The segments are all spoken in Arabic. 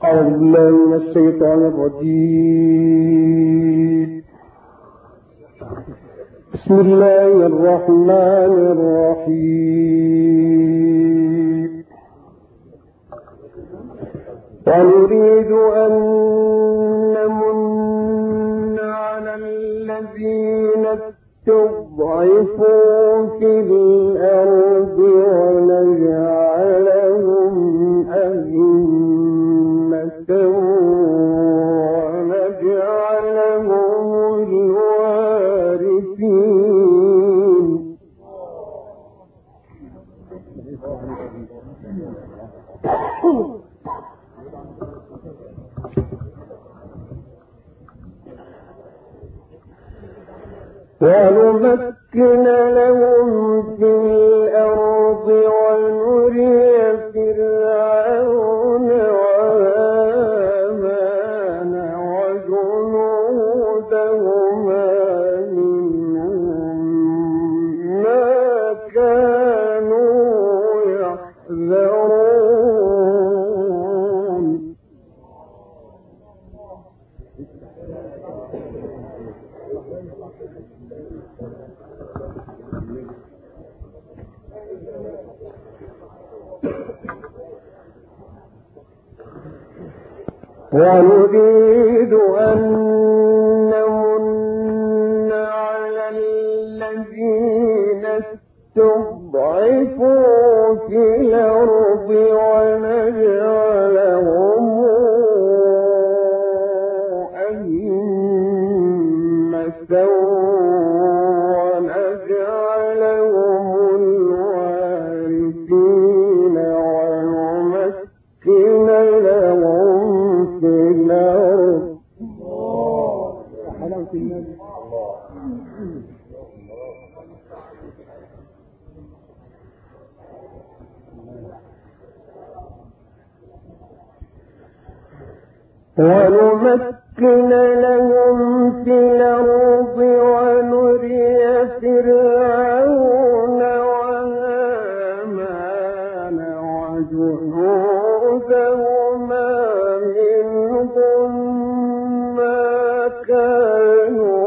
أعوذ بالله من الشيطان الرجيم. بسم الله الرحمن الرحيم. ونريد أن نمن على الذين استضعفوا في الأرض ونجعلهم أئمة ونجعلهم الوارثين. ونمكن لهم في الأرض ونري فرعون وهامان وجنودهما منهم ما كانوا يحذرون. ونريد أن نمن على الذين استضعفوا في الأرض ونجعلهم أئمة ونجعلهم الوارثين ونمكن لهم في الأرض. ونمكن لهم في الأرض ونري فرعون وهامان وجنودهما منهم ما كانوا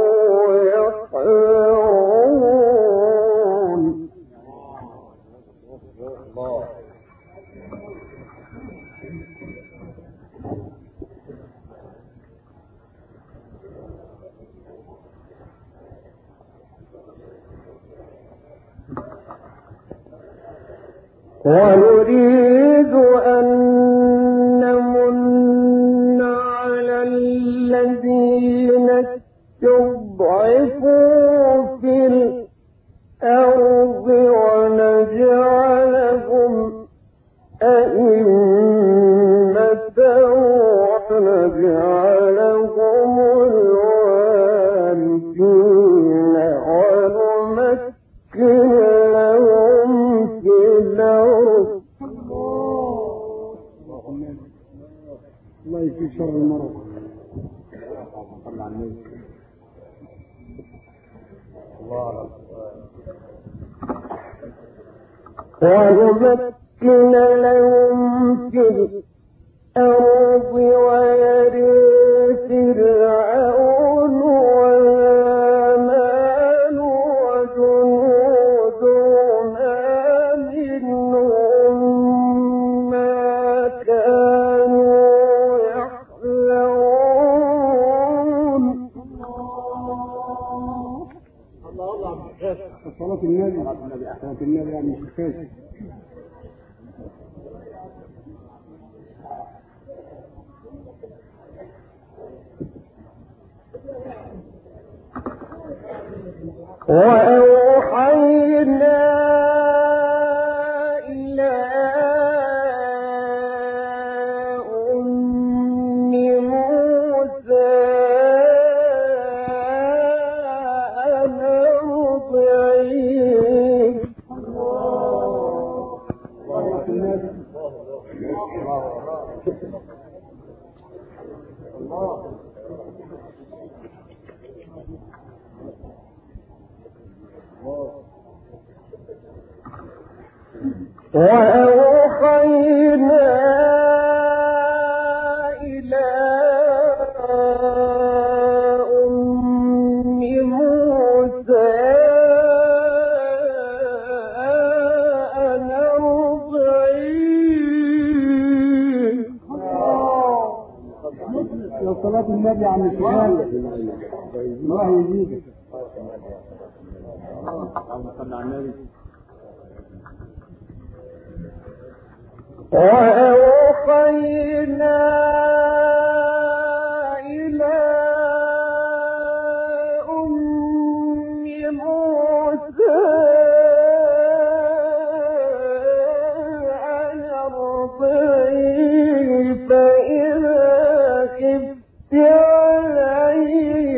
يحذرون. ونريد أن نمن على الذين استضعفوا في الأرض ونجعلهم أئمة ونجعلهم الوارثين ونمكن لهم في الأرض. الله يكفي شر المرض. ونمكن لهم في الأرض ويرث فرعون وهامان وجنودهما منهم ما كانوا يحذرون. صلاة النبي يعني مش كفاية. وأوحينا إلى أم موسى أن أرضعيه. وأوحينا صلاة النبي عن الشهادة الله يزيدك. وأوحينا إلى أم موسى أن أرضعيه فإذا خفت عليه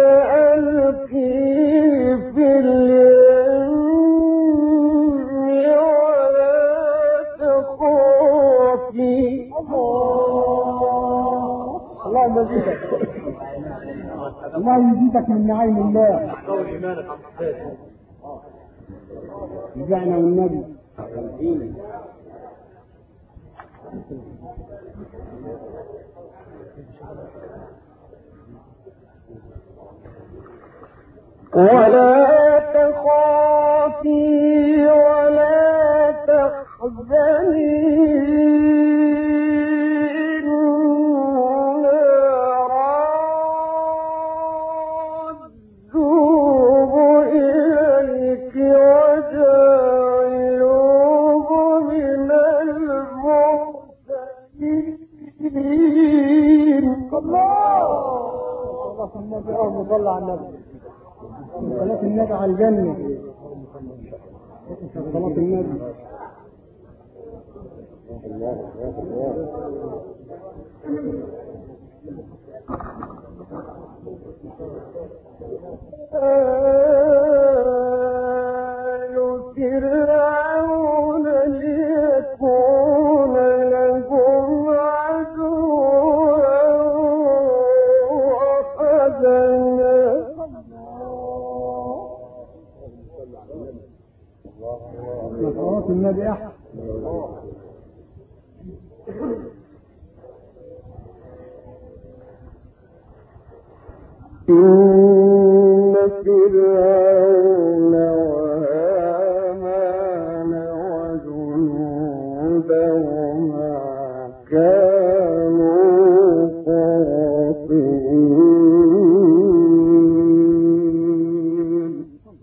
فألقيه في اليم ولا تخافي. اللهم زدك الله يزيدك من نعيم الله. رجعنا والنبي ولا تخافي ولا تحزني صلى على النبي صلاة النبي على الجنة صلاة النبي آل فرعون ليكون لهم عدوا وحزنا. صلاة النبي أحسن. إن فرعون وهامان وجنودهما كانوا خاطئين.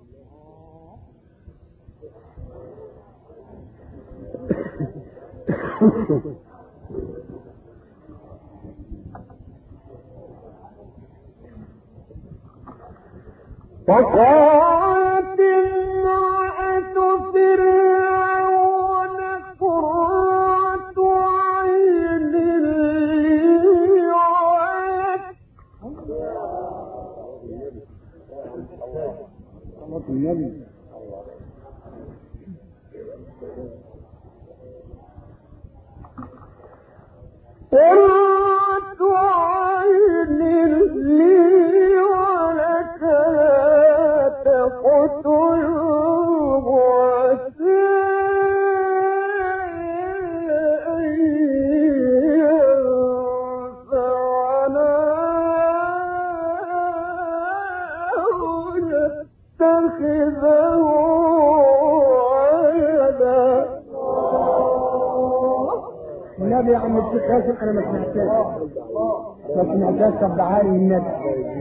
وقالت امرأة فرعون قرة عين لي ولك. صلاة النبي قرة عين لي ولك تقتلوه عسى أن ينفعنا أو نتخذه ولدا. النبي يا عم الشيخ هاشم انا ما سمعتهاش تبعها لي النبي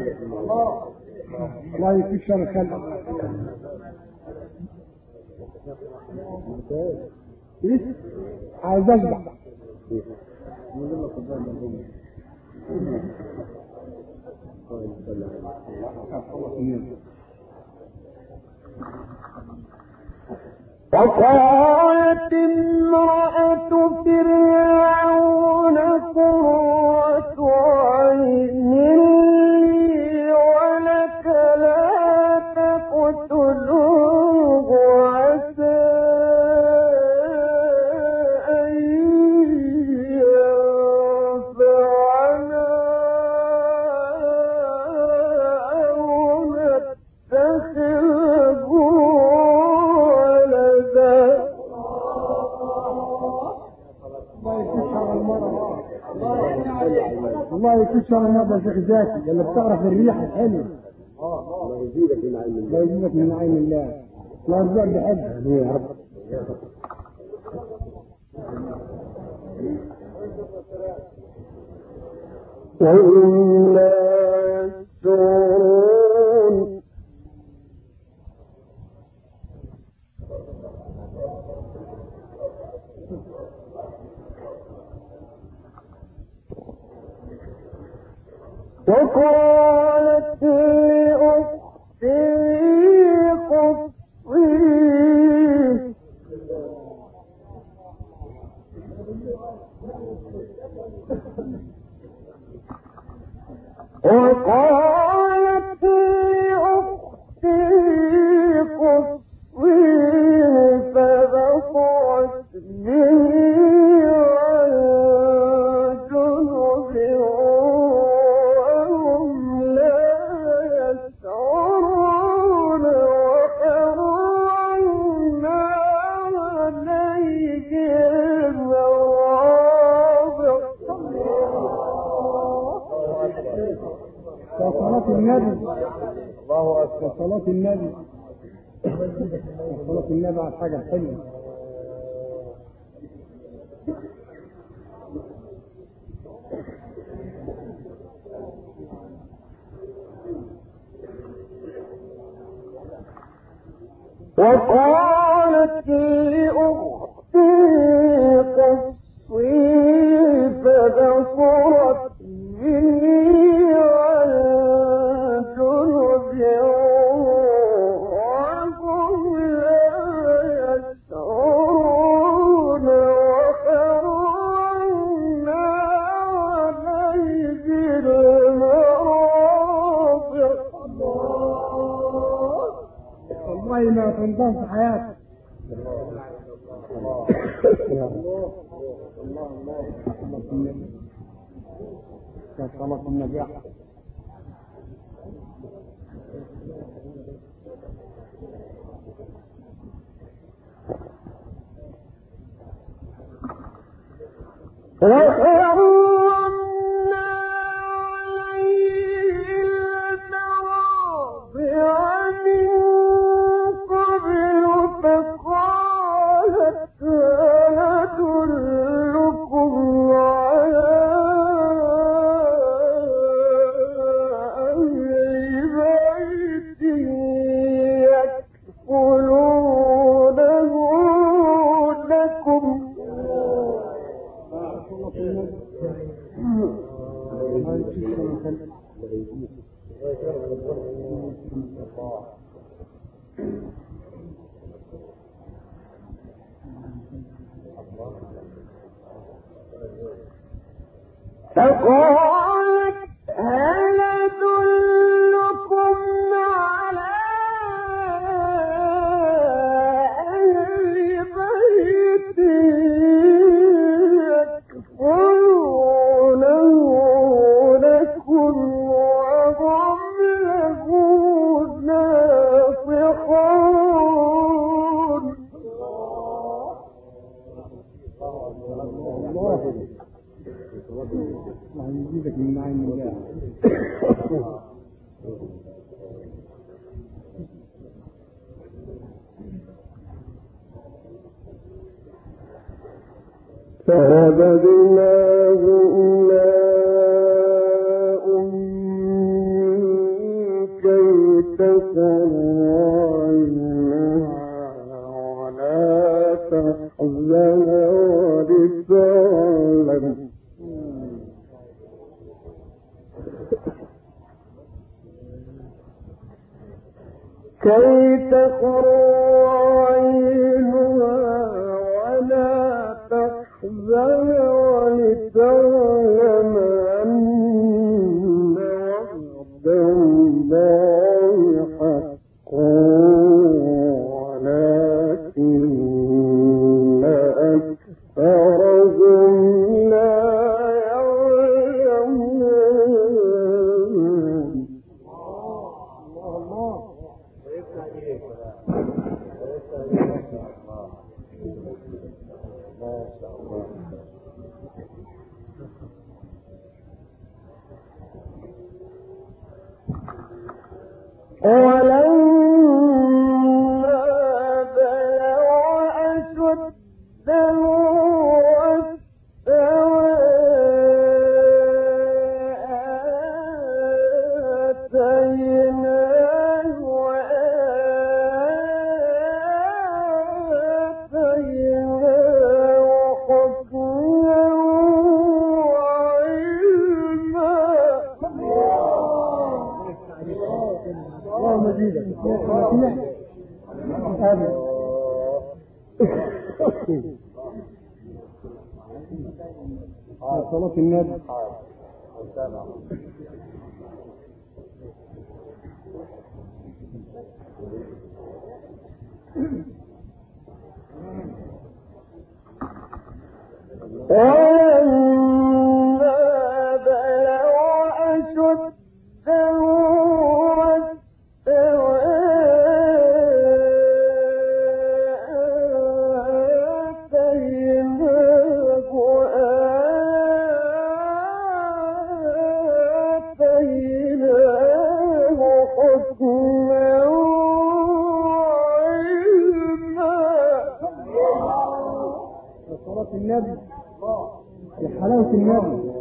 الله يكفيك شر الخلق. عايز اشبع وقالت امرأة فرعون قرة عين لي ولك لا تقتلوه عسى أن ينفعنا أو نتخذه الله يكشر المرضى شيخ زكي اللي بتعرف الريح الحلو. الله يزيدك من عين الله. الله يزيدك من عين الله. الله يرزقك بحبك يا رب. وهم لا يشعرون وقالت لأخته قصيه وقالت لأخته قصيه فبصرت به عن جنب وهم لا يشعرون وحرمنا عليهم صلاة النبي. الله أكبر. صلاة النبي. صلاة النبي على حاجة حلوة. وقالت لأختي قصي فبصرت به عن جنب وهم لا يشعرون وحرمنا عليه المراضع. والله ما تنضم في حياتك. صلاة النجاح. وحرمنا عليه المراضع من قبل فقالت هل أدلكم على أهل بيت يكفلونه لكم. فقالت هل أدلكم على أهل بيت يكفلونه لكم وهم له ناصحون. الله يزيدك من نعيم الله. فرددناه إلى أمه كي تقر عينها ولا تحزن ولتعلم كي تقر عينها ولا تحزن ولتعلم أن وعد الله حق ولكن أكثرهم لا يعلمون. ولما بلغ أشده واستوى يزيدك صلاة النبي. النبي يا حلاوة النبي.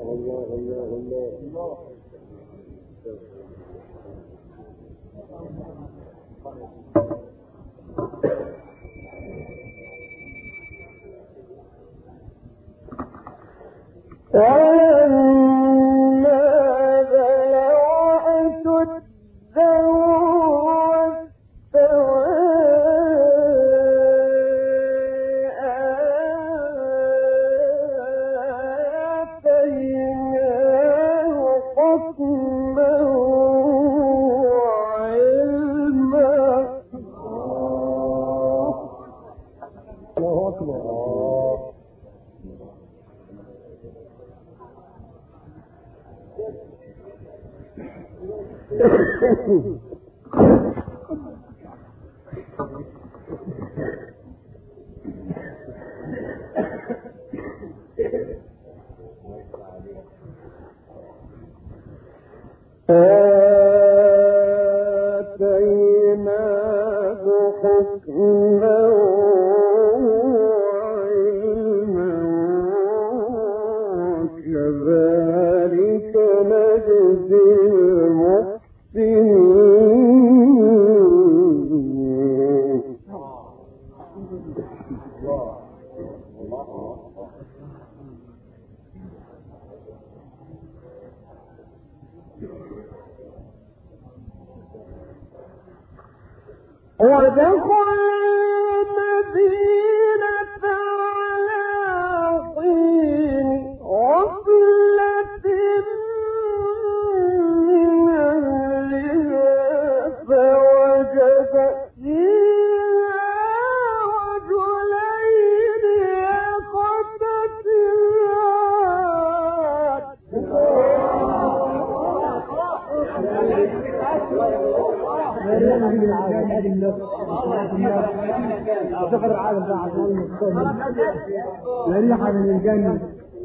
ريحة من الجنة.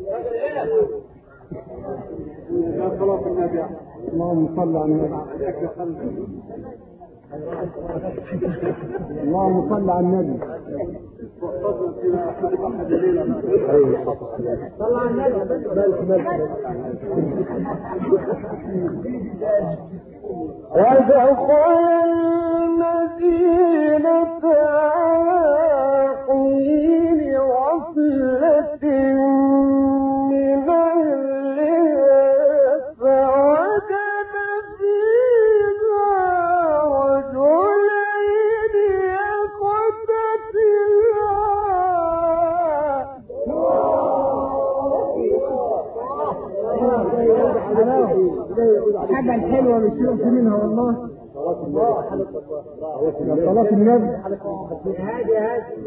اللهم صل على النبي. اللهم صل على النبي. صل على النبي. ودخل المدينة على حين غفلة من أهلها فوجد فيها رجلين يقتتلان. حاجة الحلوة مش يؤتي منها والله. صلاة النبي. هادي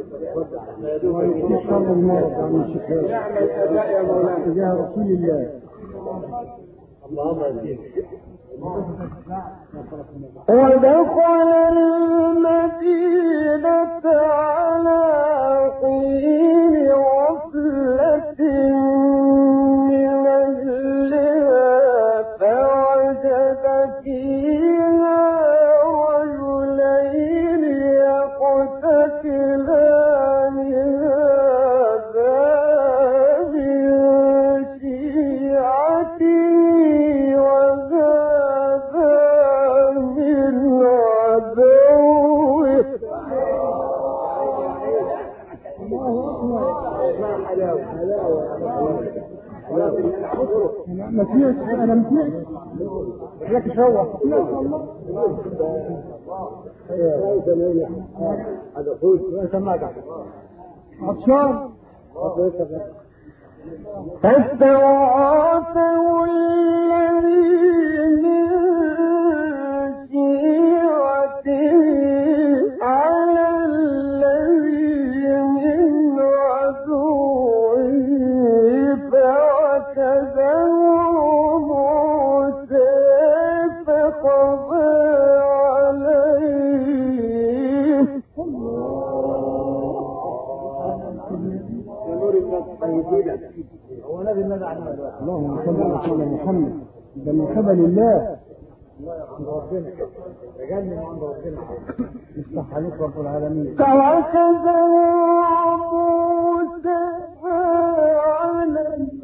ان شاء الله عن الشيخ نعمل الاداء يا مولانا يا رسول الله. اللهم امين. ودخل المدينة على حين غفلة من أهلها فوجد فيها رجلين يقتتلان هذا من شيعته وهذا من عدوه. ما فيش انا متيت لك شوح. هذا فوز سماك عطشان فاستغاثه الذي من شيعته على الذي من عدوه فاعتزله موسى فقضى عليه. هو نبي النبي عن اللهم صل على محمد. ده من قبل الله عند ربنا رجالنا عند ربنا يفتح عليك رب العالمين. فأخذه موسى على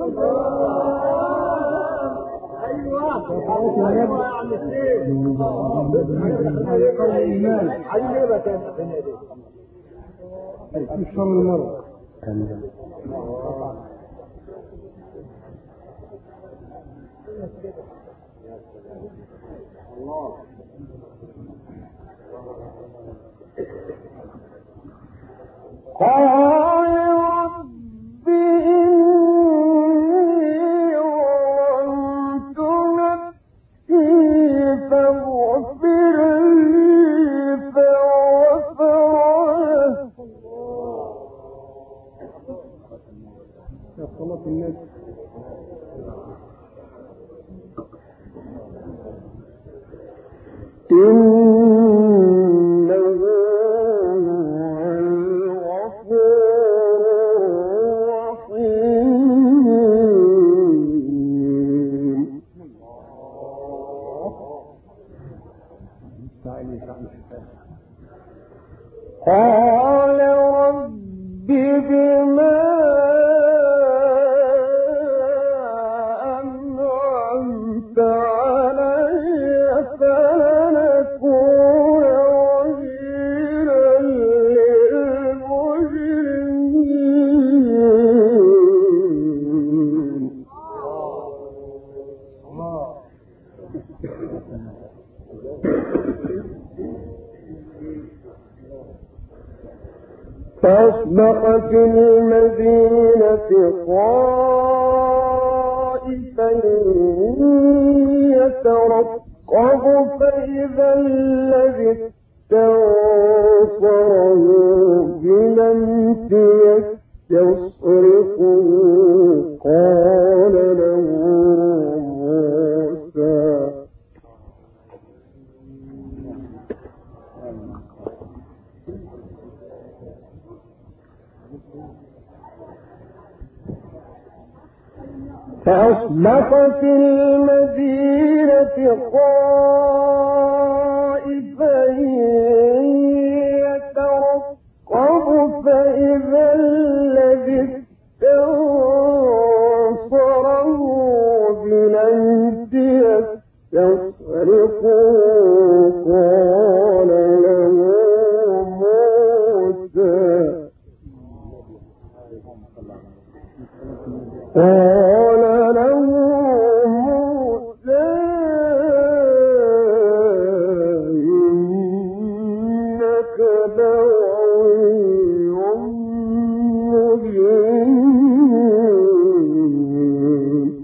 قال رب إني ظلمت نفسي فاغفر لي فغفر يا صلاة النبي. إنه هو الغفور الرحيم. قال رب بما أنعمت علي فلنكون وزيرا للمجرمين. فأصبح في المدينة خائفا يترقب فإذا الذي استنصره بلمس يستصرخه قال له موسى فأصبح في المدينة خائفا يترقب فإذا الذي استنصره بلمس يستصرخه قال له موسى إنك لغوي مبين.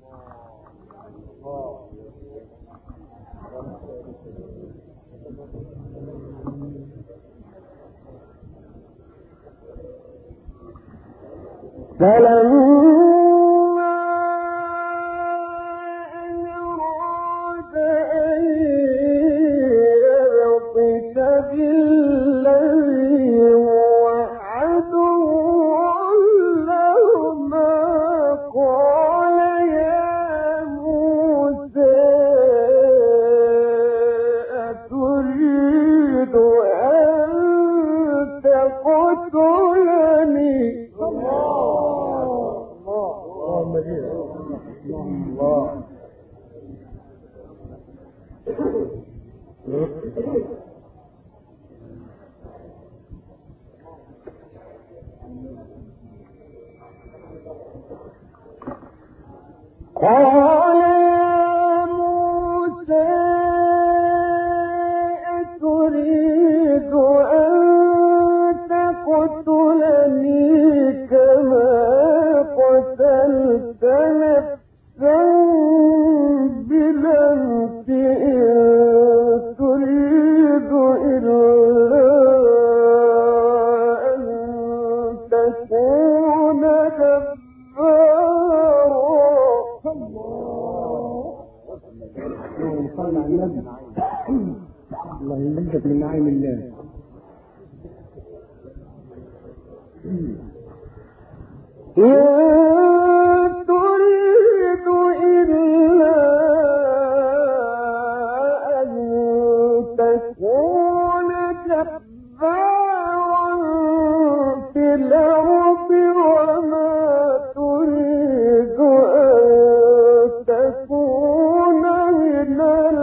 فلما أن أراد أن يبطش بالذي هو عدو لهما قال يا موسى أتريد أن تقتلني. قال يا موسى أتريد صل على النبي. الله يمدك من نعيم الله. تريد إلا أن تكون جبارا في الأرض وما تريد أن تكون من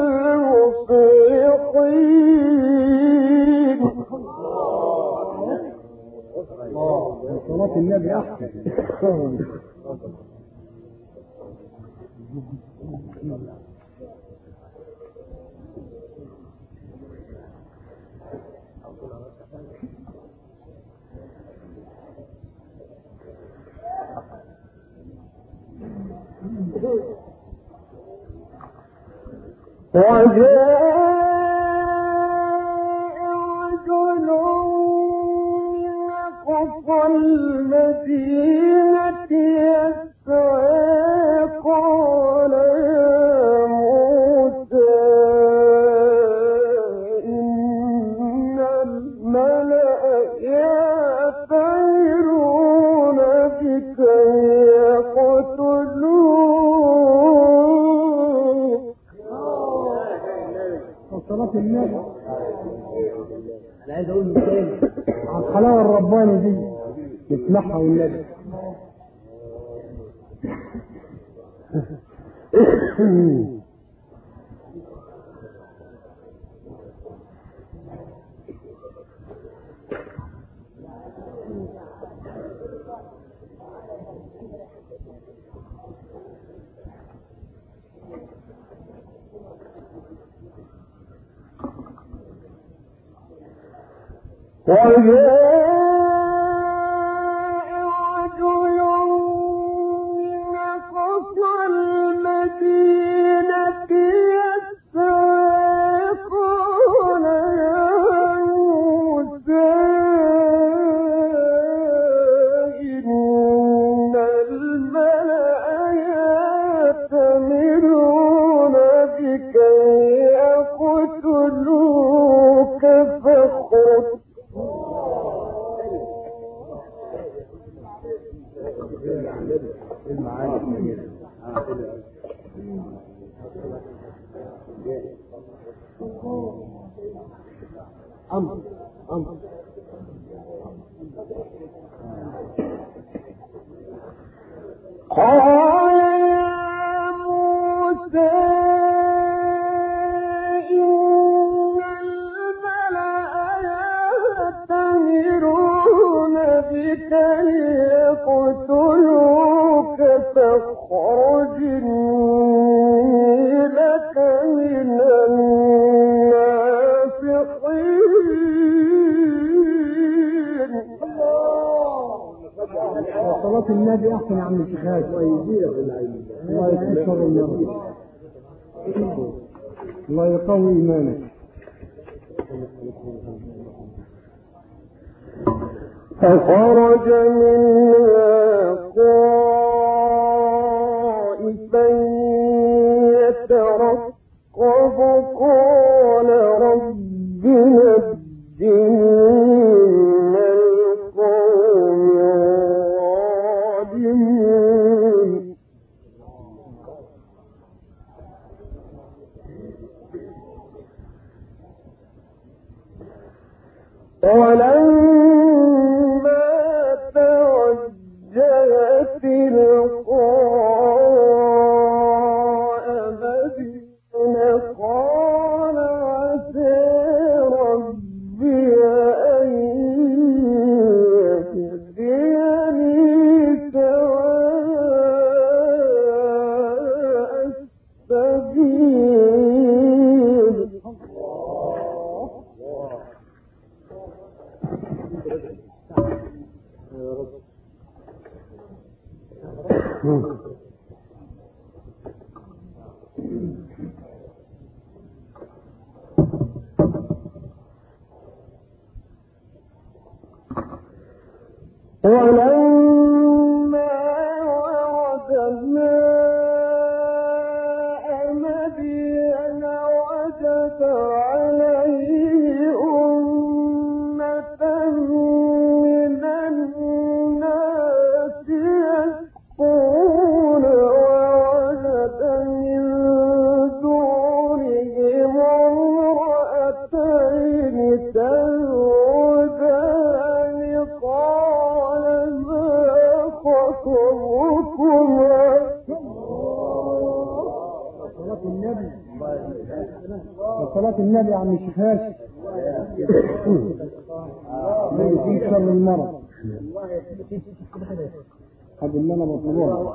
المصلحين. صلاة النبي أحسن. وجاء رجل من أقصى المدينة يسعى قال يا موسى إن الملأ يأتمرون بك يقتلوك. صلاة النبي. أنا عايز أقول مثال على الحلاوة الرباني دي نسمعها والنبي. وجاء رجل من أقصى المدينة يسعى قال يا موسى إن الملأ يأتمرون بك يقتلوك فاخرج. قال يا موسى إن الملأ يأتمرون بك ليقتلوك فاخرج إني لك من الناصحين. صلاة النبي أحسن يا عم الشيخ هاشم. الله يكثر النبي. الله يقوي إيمانك. فخرج منها خائفا يترقب قال رب نجني من القوم الظالمين. ولما توجه تلقاء مدين قال عسى ربي أن يهديني سواء السبيل. ولما ورد ماء مدين عليه أمة من الناس يسقون ووجد من دونهم امرأتين تذودان قال ما خطبكما صلاة النبي عم الشفاش ما يجيب شر المرض هذا اللي انا بطلبه.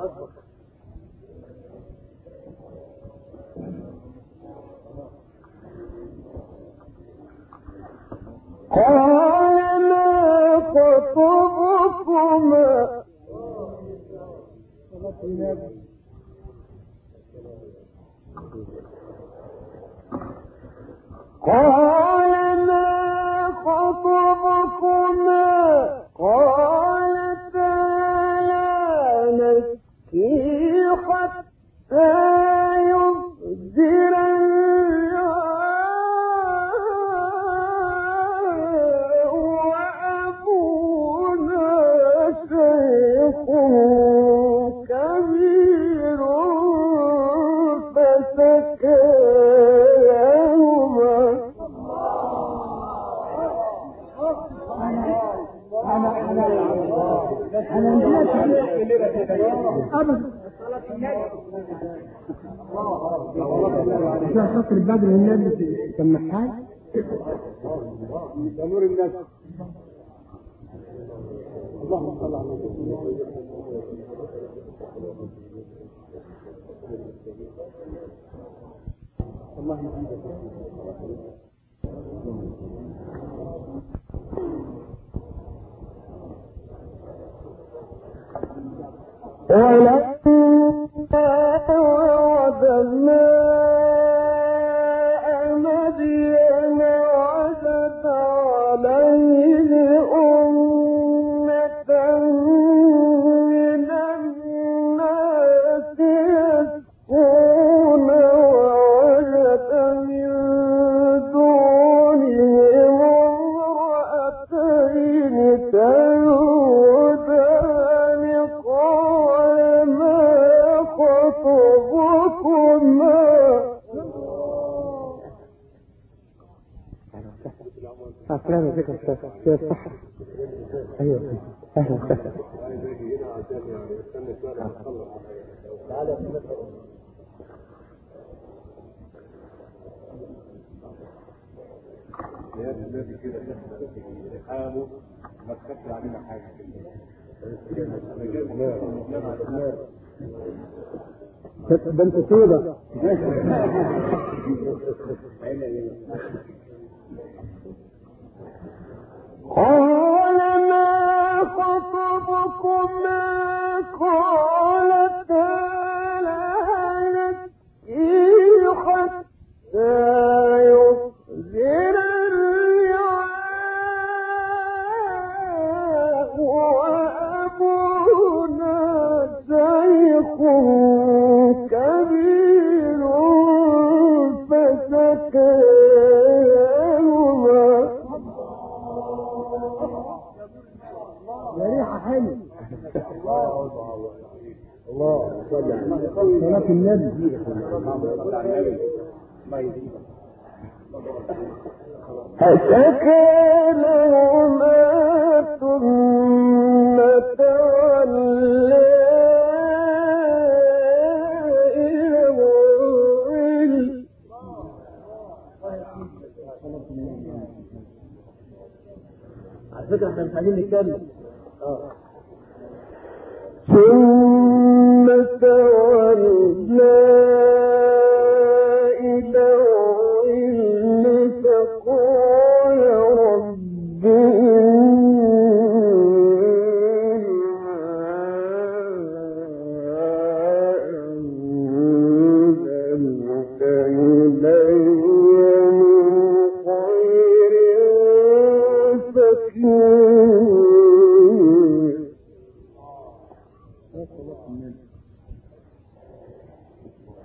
قال ما خطبكما صلاة النبي قال ما خطبكما قالتا لا نسقي حتى يصدر الرعاء وأبونا شيخ كبير فسكاهما أنا أبدا عشان خاطر بدر النبي سمحان نور الناس. اللهم صل على اللهم ولما وعدنا مدين وجد عليه أمة من الناس يسقون ووجد من دونهم امرأتين تذودان قال ما خطبكما أهلا بك أستاذ صح. أيوة أهلا وسهلا. يا النبي كده حاله ما تخافش علينا حاجه كده. ده انت سودة. قال ما خطبكما قالتا لا نسقي حتى يصدر الرعاء وأبونا شيخ كبير فسكاهما يا ريحة حلو. الله صل على صلاة النبي. فسكنهما ثم تولى إلى الظل على فكرة احنا مش عايزين نتكلم. ثم تولى إلى الظل فقال رب أنزلت إلي من خير فكير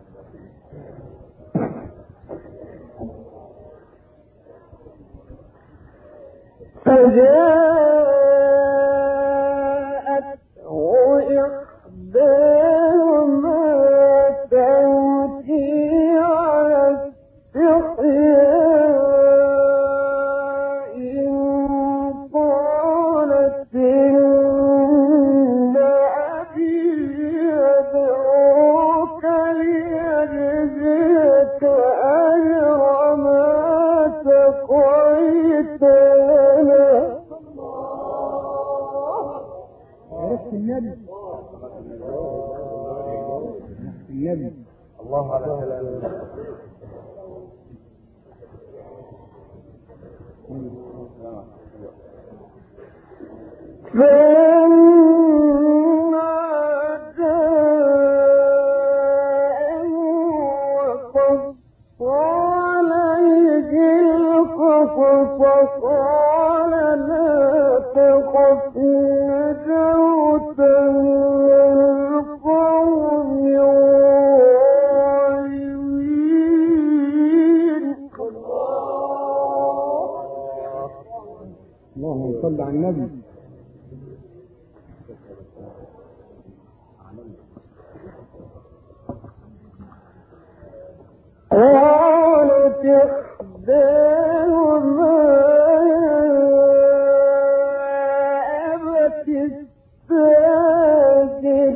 الله عليه اللهم صل على النبي. قالت إحداهما أبت استاجر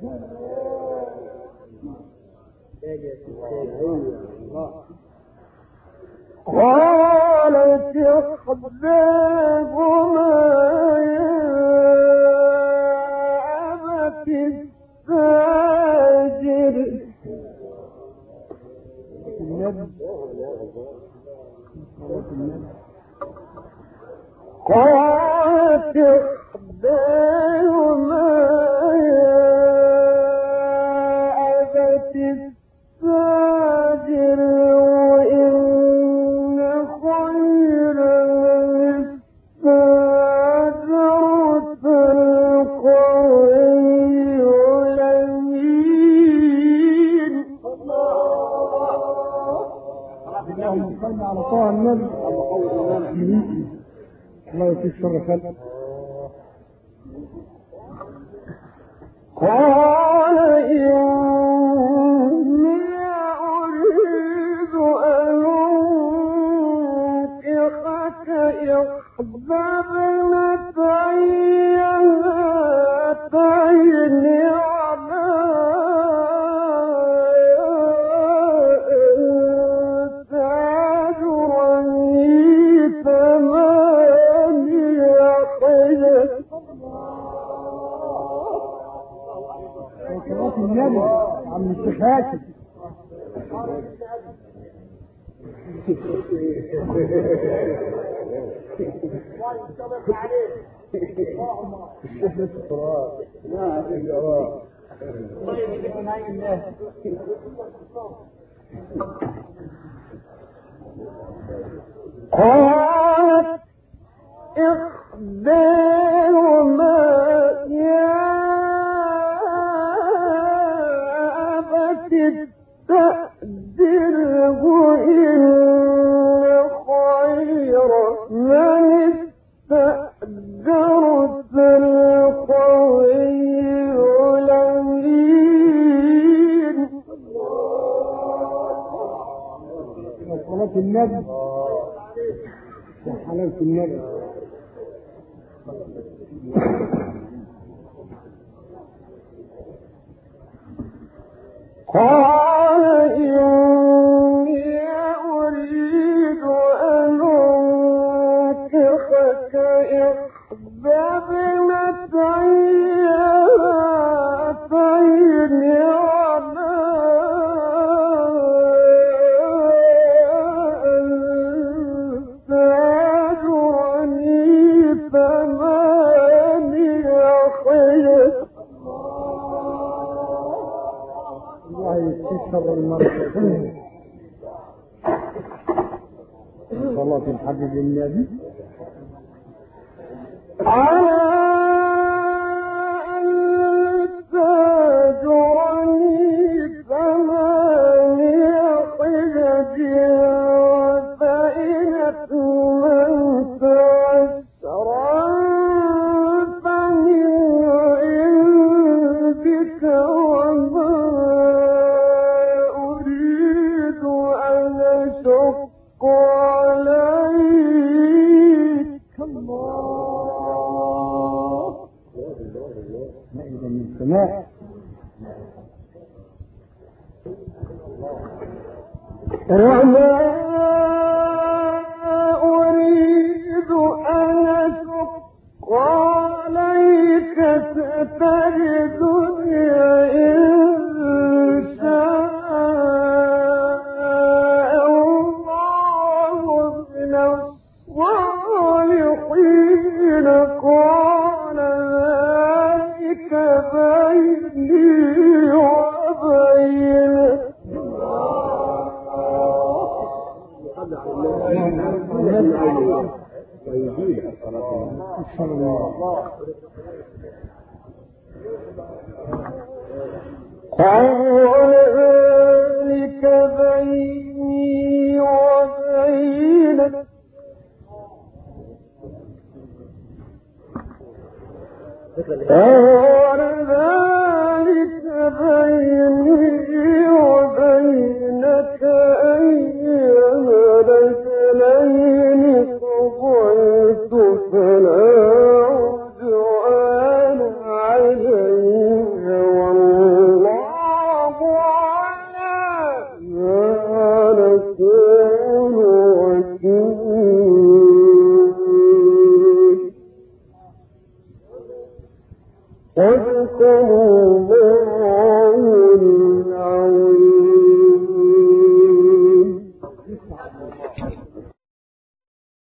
قالت إحداهما أبت استاجر قالت إحداهما أبت استاجر وإن خير الاستاجرت القوي الأمين. اللهم صل على طه النبي. الله يكفيك شر خلق. قال إني أريد أن أنكحك إحدى ابنتي هاتين على أن تأجرني ثماني حجج. صلاة النبي عم الشيخ هاشم. قالت إحداهما يا أبت استأجره إن خير من استأجرت القوي الأمين. صلاة النبي وحلاوة النبي. قال إني أريد أن أنكحك إحدى ابنتي هاتين على أن تأجرني ثماني حجج. الله يكفيك شر المرض. صلاة الحبيب النبي. على أن تأجرني ثماني حجج فإن أتممت وما أريد أن أشق عليك ستجدني إن شاء الله من الصالحين قال ذلك بيني وبينك ذلك بيني وبينك ذلك بيني وبينك أيما الأجلين قضيت فلا عدوان علي والله على ذلك